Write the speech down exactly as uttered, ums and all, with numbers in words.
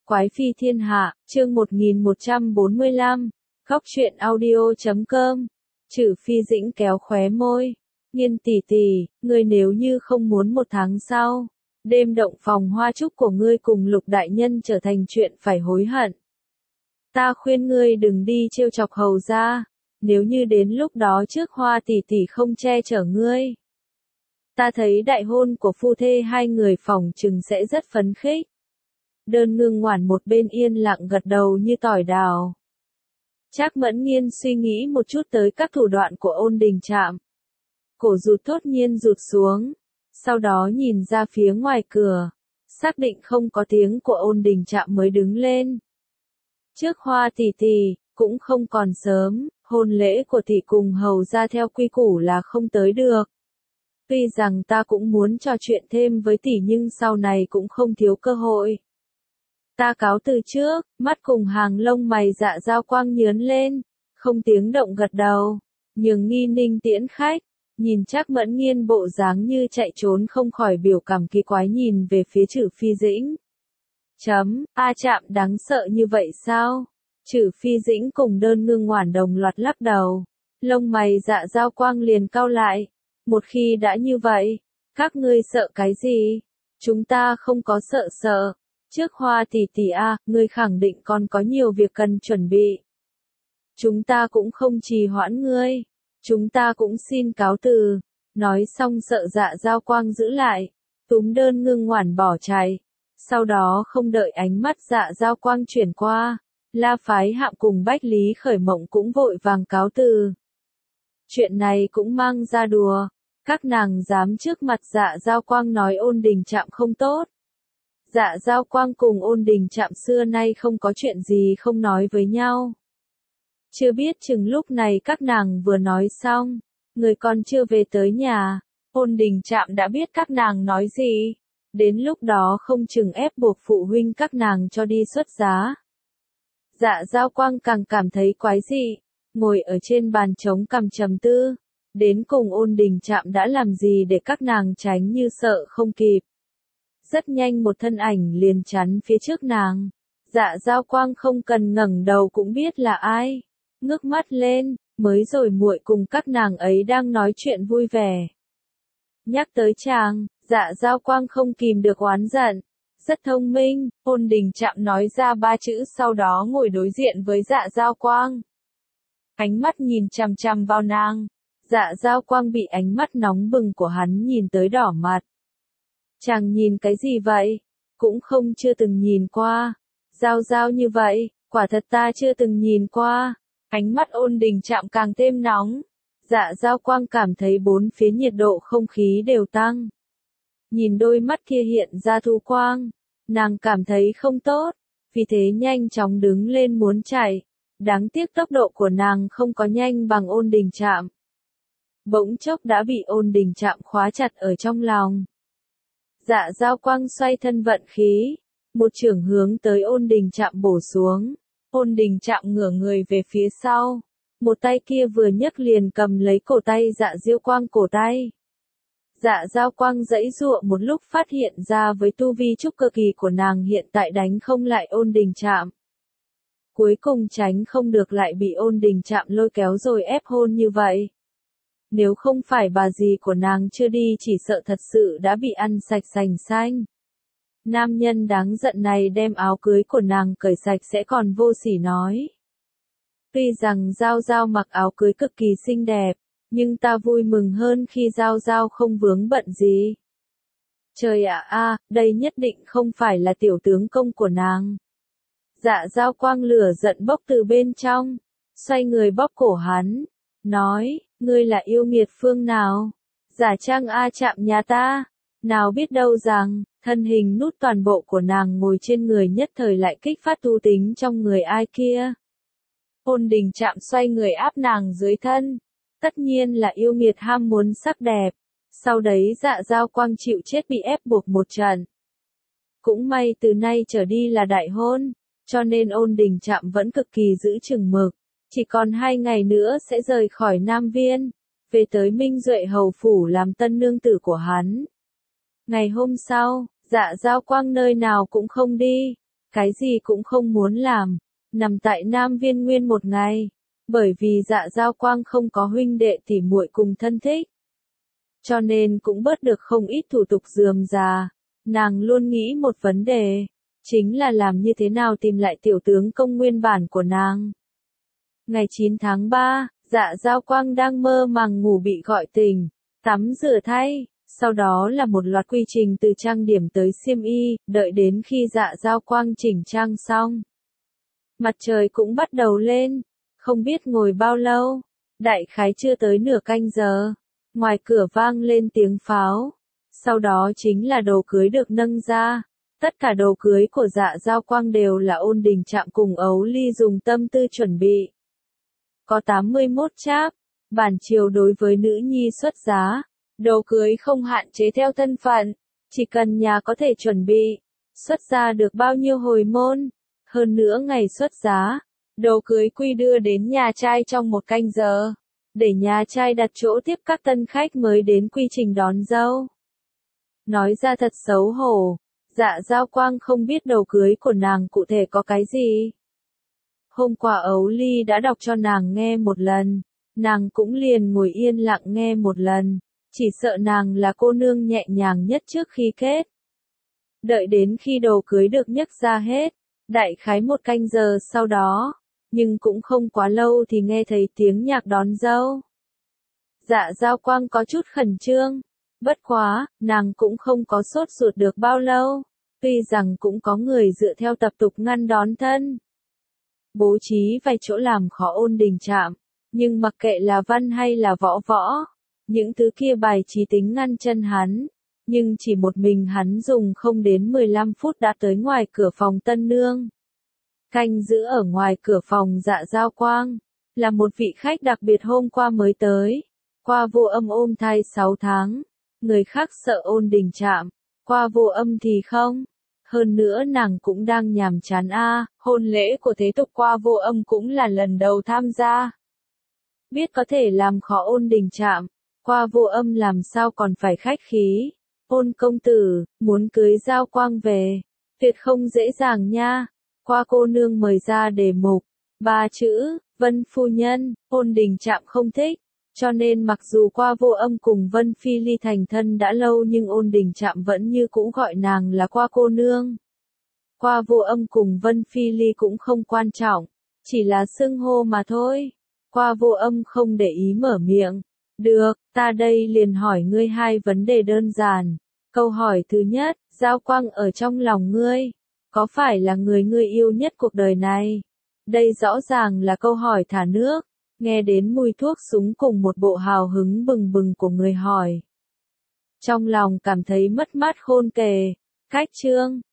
Quái phi thiên hạ, chương một nghìn một trăm bốn mươi lăm, khóc chuyện audio chấm com. Trừ Phi Dĩnh kéo khóe môi. Nghiên tỷ tỷ, ngươi nếu như không muốn một tháng sau, đêm động phòng hoa trúc của ngươi cùng Lục đại nhân trở thành chuyện phải hối hận. Ta khuyên ngươi đừng đi trêu chọc Hầu gia, nếu như đến lúc đó trước Hoa tỷ tỷ không che chở ngươi. Ta thấy đại hôn của phu thê hai người phòng chừng sẽ rất phấn khích. Đơn Ngưng Ngoản một bên yên lặng gật đầu như tỏi đào. Trác Mẫn Nghiên suy nghĩ một chút tới các thủ đoạn của Ôn Đình Trạm. Cổ rụt thốt nhiên rụt xuống, sau đó nhìn ra phía ngoài cửa, xác định không có tiếng của Ôn Đình Trạm mới đứng lên. Trước Hoa tỷ tỷ, cũng không còn sớm, hôn lễ của tỷ cùng Hầu gia theo quy củ là không tới được. Tuy rằng ta cũng muốn trò chuyện thêm với tỷ nhưng sau này cũng không thiếu cơ hội. Ta cáo từ trước, mắt cùng hàng lông mày Dạ Dao Quang nhướng lên, không tiếng động gật đầu, nhường Nghi Ninh tiễn khách, nhìn Trác Mẫn Nghiên bộ dáng như chạy trốn không khỏi biểu cảm kỳ quái nhìn về phía Trừ Phi Dĩnh. Chấm, A Trạm đáng sợ như vậy sao? Trừ Phi Dĩnh cùng Đơn Ngưng Ngoản đồng loạt lắc đầu, lông mày Dạ Dao Quang liền cau lại, một khi đã như vậy, các ngươi sợ cái gì? Chúng ta không có sợ sợ. Trước Hoa tỷ tỷ a, ngươi khẳng định còn có nhiều việc cần chuẩn bị. Chúng ta cũng không trì hoãn ngươi. Chúng ta cũng xin cáo từ. Nói xong sợ Dạ Dao Quang giữ lại, túm Đơn Ngưng Ngoản bỏ chạy. Sau đó không đợi ánh mắt Dạ Dao Quang chuyển qua, La Phái Hạm cùng Bách Lý Khởi Mộng cũng vội vàng cáo từ. Chuyện này cũng mang ra đùa. Các nàng dám trước mặt Dạ Dao Quang nói Ôn Đình Trạm không tốt. Dạ Dao Quang cùng Ôn Đình Trạm xưa nay không có chuyện gì không nói với nhau. Chưa biết chừng lúc này các nàng vừa nói xong, người còn chưa về tới nhà, Ôn Đình Trạm đã biết các nàng nói gì. Đến lúc đó không chừng ép buộc phụ huynh các nàng cho đi xuất giá. Dạ Dao Quang càng cảm thấy quái dị, ngồi ở trên bàn trống cằm trầm tư. Đến cùng Ôn Đình Trạm đã làm gì để các nàng tránh như sợ không kịp. Rất nhanh một thân ảnh liền chắn phía trước nàng. Dạ Dao Quang không cần ngẩng đầu cũng biết là ai. Ngước mắt lên, mới rồi muội cùng các nàng ấy đang nói chuyện vui vẻ. Nhắc tới chàng, Dạ Dao Quang không kìm được oán giận. Rất thông minh, Ôn Đình Trạm nói ra ba chữ sau đó ngồi đối diện với Dạ Dao Quang. Ánh mắt nhìn chằm chằm vào nàng. Dạ Dao Quang bị ánh mắt nóng bừng của hắn nhìn tới đỏ mặt. Chàng nhìn cái gì vậy? Cũng không chưa từng nhìn qua. Giao giao như vậy, quả thật ta chưa từng nhìn qua. Ánh mắt Ôn Đình Trạm càng thêm nóng. Dạ Dao Quang cảm thấy bốn phía nhiệt độ không khí đều tăng. Nhìn đôi mắt kia hiện ra thú quang, nàng cảm thấy không tốt, vì thế nhanh chóng đứng lên muốn chạy. Đáng tiếc tốc độ của nàng không có nhanh bằng Ôn Đình Trạm. Bỗng chốc đã bị Ôn Đình Trạm khóa chặt ở trong lòng. Dạ Dao Quang xoay thân vận khí, một chưởng hướng tới Ôn Đình Trạm bổ xuống. Ôn Đình Trạm ngửa người về phía sau, một tay kia vừa nhấc liền cầm lấy cổ tay Dạ Diêu Quang cổ tay. Dạ Dao Quang giãy giụa một lúc phát hiện ra với tu vi trúc cơ kỳ của nàng hiện tại đánh không lại Ôn Đình Trạm. Cuối cùng tránh không được lại bị Ôn Đình Trạm lôi kéo rồi ép hôn như vậy. Nếu không phải bà dì của nàng chưa đi chỉ sợ thật sự đã bị ăn sạch sành xanh. Nam nhân đáng giận này đem áo cưới của nàng cởi sạch sẽ còn vô sỉ nói. Tuy rằng Giao Giao mặc áo cưới cực kỳ xinh đẹp, nhưng ta vui mừng hơn khi Giao Giao không vướng bận gì. Trời ạ a, đây nhất định không phải là tiểu tướng công của nàng. Dạ Dao Quang lửa giận bốc từ bên trong, xoay người bóp cổ hắn, nói, ngươi là yêu nghiệt phương nào? Giả trang A Trạm nhà ta? Nào biết đâu rằng, thân hình nút toàn bộ của nàng ngồi trên người nhất thời lại kích phát tu tính trong người ai kia. Ôn Đình Trạm xoay người áp nàng dưới thân. Tất nhiên là yêu nghiệt ham muốn sắc đẹp. Sau đấy Dạ Dao Quang chịu chết bị ép buộc một trận. Cũng may từ nay trở đi là đại hôn, cho nên Ôn Đình Trạm vẫn cực kỳ giữ chừng mực. Chỉ còn hai ngày nữa sẽ rời khỏi Nam Viên, về tới Minh Duệ Hầu Phủ làm tân nương tử của hắn. Ngày hôm sau, Dạ Dao Quang nơi nào cũng không đi, cái gì cũng không muốn làm, nằm tại Nam Viên nguyên một ngày, bởi vì Dạ Giao Quang không có huynh đệ tỉ muội cùng thân thích. Cho nên cũng bớt được không ít thủ tục rườm rà, nàng luôn nghĩ một vấn đề, chính là làm như thế nào tìm lại tiểu tướng công nguyên bản của nàng. Ngày chín tháng ba, Dạ Giao Quang đang mơ màng ngủ bị gọi tỉnh, tắm rửa thay, sau đó là một loạt quy trình từ trang điểm tới xiêm y, đợi đến khi Dạ Giao Quang chỉnh trang xong. Mặt trời cũng bắt đầu lên, không biết ngồi bao lâu, đại khái chưa tới nửa canh giờ, ngoài cửa vang lên tiếng pháo, sau đó chính là đồ cưới được nâng ra. Tất cả đồ cưới của Dạ Giao Quang đều là Ôn Đình Trạm cùng Ấu Ly dùng tâm tư chuẩn bị. Có tám mươi mốt cháp, bản chiều đối với nữ nhi xuất giá, đồ cưới không hạn chế theo thân phận, chỉ cần nhà có thể chuẩn bị, xuất gia được bao nhiêu hồi môn, hơn nữa ngày xuất giá, đồ cưới quy đưa đến nhà trai trong một canh giờ, để nhà trai đặt chỗ tiếp các tân khách mới đến quy trình đón dâu. Nói ra thật xấu hổ. Dạ Giao Quang không biết đầu cưới của nàng cụ thể có cái gì. Hôm qua Ấu Ly đã đọc cho nàng nghe một lần, nàng cũng liền ngồi yên lặng nghe một lần, chỉ sợ nàng là cô nương nhẹ nhàng nhất trước khi kết. Đợi đến khi đồ cưới được nhấc ra hết, đại khái một canh giờ sau đó, nhưng cũng không quá lâu thì nghe thấy tiếng nhạc đón dâu. Dạ Giao Quang có chút khẩn trương. Bất quá, nàng cũng không có sốt ruột được bao lâu, tuy rằng cũng có người dựa theo tập tục ngăn đón thân. Bố trí vài chỗ làm khó Ôn Đình Trạm, nhưng mặc kệ là văn hay là võ võ, những thứ kia bài trí tính ngăn chân hắn, nhưng chỉ một mình hắn dùng không đến mười lăm phút đã tới ngoài cửa phòng tân nương. Canh giữ ở ngoài cửa phòng Dạ Giao Quang, là một vị khách đặc biệt hôm qua mới tới, qua Vô Âm ôm thai sáu tháng. Người khác sợ Ôn Đình Trạm, qua Vô Âm thì không. Hơn nữa nàng cũng đang nhàm chán a, à, hôn lễ của thế tục qua Vô Âm cũng là lần đầu tham gia. Biết có thể làm khó Ôn Đình Trạm, qua Vô Âm làm sao còn phải khách khí. Ôn công tử, muốn cưới Giao Quang về, tuyệt không dễ dàng nha. Qua cô nương mời ra đề mục, ba chữ, Vân phu nhân, Ôn Đình Trạm không thích. Cho nên mặc dù qua Vô Âm cùng Vân Phi Ly thành thân đã lâu nhưng Ôn Đình Trạm vẫn như cũ gọi nàng là qua cô nương. Qua Vô Âm cùng Vân Phi Ly cũng không quan trọng, chỉ là xưng hô mà thôi. Qua Vô Âm không để ý mở miệng. Được, ta đây liền hỏi ngươi hai vấn đề đơn giản. Câu hỏi thứ nhất, Giao Quang ở trong lòng ngươi, có phải là người ngươi yêu nhất cuộc đời này? Đây rõ ràng là câu hỏi thả nước. Nghe đến mùi thuốc súng cùng một bộ hào hứng bừng bừng của người hỏi. Trong lòng cảm thấy mất mát khôn kề. Cách chương